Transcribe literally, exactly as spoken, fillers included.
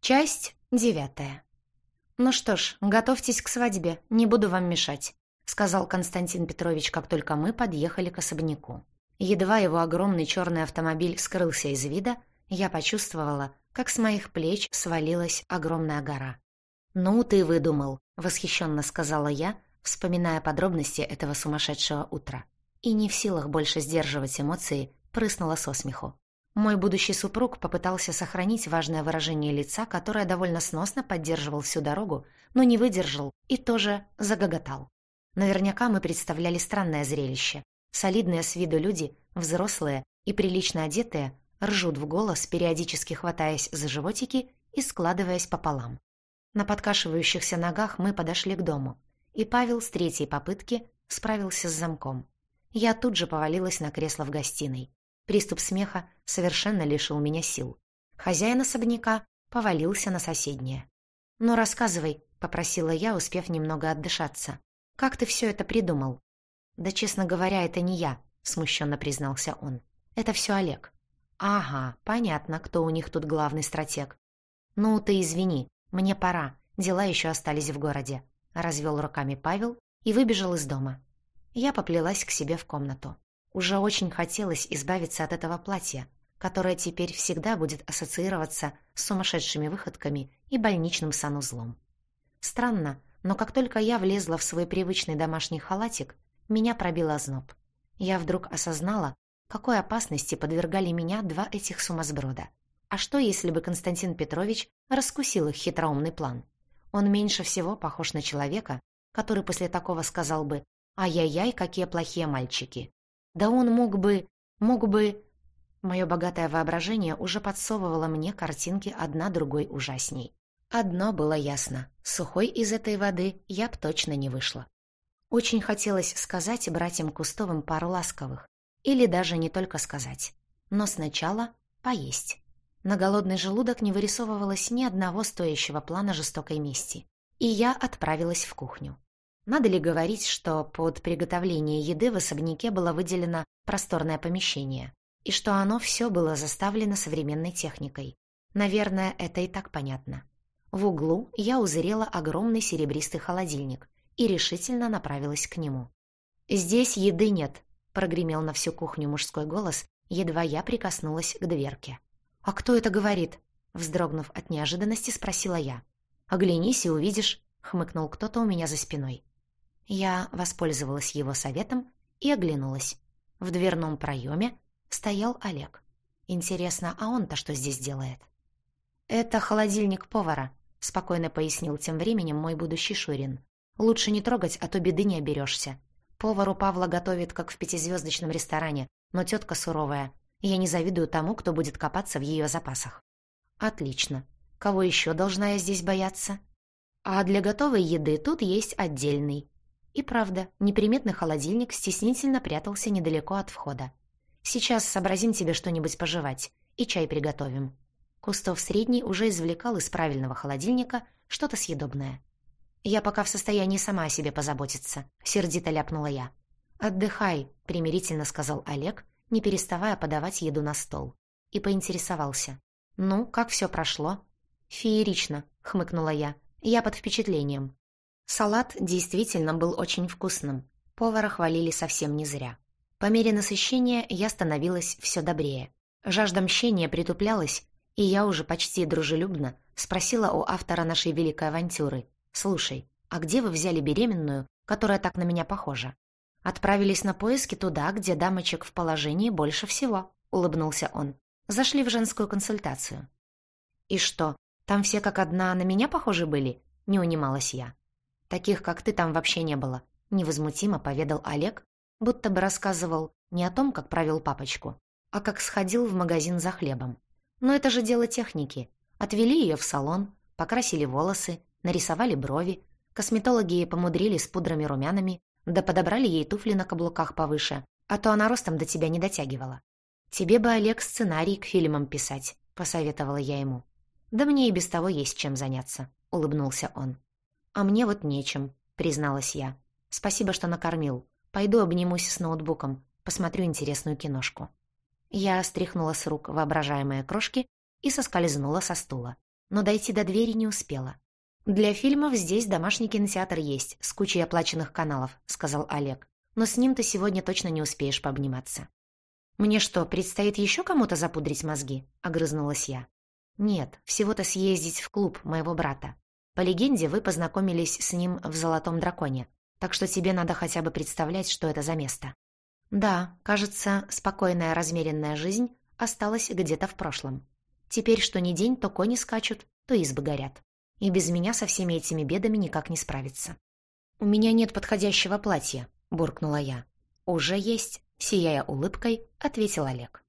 Часть девятая. «Ну что ж, готовьтесь к свадьбе, не буду вам мешать», сказал Константин Петрович, как только мы подъехали к особняку. Едва его огромный черный автомобиль скрылся из вида, я почувствовала, как с моих плеч свалилась огромная гора. «Ну ты выдумал», — восхищенно сказала я, вспоминая подробности этого сумасшедшего утра. И не в силах больше сдерживать эмоции, прыснула со смеху. Мой будущий супруг попытался сохранить важное выражение лица, которое довольно сносно поддерживал всю дорогу, но не выдержал и тоже загоготал. Наверняка мы представляли странное зрелище. Солидные с виду люди, взрослые и прилично одетые, ржут в голос, периодически хватаясь за животики и складываясь пополам. На подкашивающихся ногах мы подошли к дому, и Павел с третьей попытки справился с замком. Я тут же повалилась на кресло в гостиной. Приступ смеха совершенно лишил меня сил. Хозяин особняка повалился на соседнее. «Ну, рассказывай», — попросила я, успев немного отдышаться. «Как ты все это придумал?» «Да, честно говоря, это не я», — смущенно признался он. «Это все Олег». «Ага, понятно, кто у них тут главный стратег». «Ну, ты извини, мне пора, дела еще остались в городе», — развел руками Павел и выбежал из дома. Я поплелась к себе в комнату. Уже очень хотелось избавиться от этого платья, которое теперь всегда будет ассоциироваться с сумасшедшими выходками и больничным санузлом. Странно, но как только я влезла в свой привычный домашний халатик, меня пробил озноб. Я вдруг осознала, какой опасности подвергали меня два этих сумасброда. А что, если бы Константин Петрович раскусил их хитроумный план? Он меньше всего похож на человека, который после такого сказал бы «Ай-яй-яй, какие плохие мальчики». Да он мог бы... мог бы... Мое богатое воображение уже подсовывало мне картинки одна другой ужасней. Одно было ясно. Сухой из этой воды я б точно не вышла. Очень хотелось сказать братьям Кустовым пару ласковых. Или даже не только сказать. Но сначала поесть. На голодный желудок не вырисовывалось ни одного стоящего плана жестокой мести. И я отправилась в кухню. Надо ли говорить, что под приготовление еды в особняке было выделено просторное помещение, и что оно все было заставлено современной техникой? Наверное, это и так понятно. В углу я узрела огромный серебристый холодильник и решительно направилась к нему. «Здесь еды нет», — прогремел на всю кухню мужской голос, едва я прикоснулась к дверке. «А кто это говорит?» — вздрогнув от неожиданности, спросила я. «Оглянись и увидишь», — хмыкнул кто-то у меня за спиной. Я воспользовалась его советом и оглянулась. В дверном проеме стоял Олег. Интересно, а он-то что здесь делает? «Это холодильник повара», — спокойно пояснил тем временем мой будущий Шурин. «Лучше не трогать, а то беды не оберешься. Повар у Павла готовит, как в пятизвездочном ресторане, но тетка суровая. Я не завидую тому, кто будет копаться в ее запасах». «Отлично. Кого еще должна я здесь бояться?» «А для готовой еды тут есть отдельный». И правда, неприметный холодильник стеснительно прятался недалеко от входа. «Сейчас сообразим тебе что-нибудь пожевать и чай приготовим». Кустов средний уже извлекал из правильного холодильника что-то съедобное. «Я пока в состоянии сама о себе позаботиться», — сердито ляпнула я. «Отдыхай», — примирительно сказал Олег, не переставая подавать еду на стол. И поинтересовался. «Ну, как все прошло?» «Феерично», — хмыкнула я. «Я под впечатлением». Салат действительно был очень вкусным. Повара хвалили совсем не зря. По мере насыщения я становилась все добрее. Жажда мщения притуплялась, и я уже почти дружелюбно спросила у автора нашей великой авантюры. «Слушай, а где вы взяли беременную, которая так на меня похожа?» «Отправились на поиски туда, где дамочек в положении больше всего», — улыбнулся он. «Зашли в женскую консультацию». «И что, там все как одна на меня похожи были?» — не унималась я. «Таких, как ты, там вообще не было», — невозмутимо поведал Олег, будто бы рассказывал не о том, как провел папочку, а как сходил в магазин за хлебом. Но это же дело техники. Отвели ее в салон, покрасили волосы, нарисовали брови, косметологи помудрили с пудрами-румянами, да подобрали ей туфли на каблуках повыше, а то она ростом до тебя не дотягивала. «Тебе бы, Олег, сценарий к фильмам писать», — посоветовала я ему. «Да мне и без того есть чем заняться», — улыбнулся он. «А мне вот нечем», — призналась я. «Спасибо, что накормил. Пойду обнимусь с ноутбуком, посмотрю интересную киношку». Я стряхнула с рук воображаемые крошки и соскользнула со стула. но дойти до двери не успела. «Для фильмов здесь домашний кинотеатр есть, с кучей оплаченных каналов», — сказал Олег. «Но с ним ты сегодня точно не успеешь пообниматься». «Мне что, предстоит еще кому-то запудрить мозги?» — огрызнулась я. «Нет, всего-то съездить в клуб моего брата. По легенде, вы познакомились с ним в «Золотом драконе», так что тебе надо хотя бы представлять, что это за место». Да, кажется, спокойная размеренная жизнь осталась где-то в прошлом. Теперь что ни день, то кони скачут, то избы горят. И без меня со всеми этими бедами никак не справиться. «У меня нет подходящего платья», — буркнула я. «Уже есть», — сияя улыбкой, ответил Олег.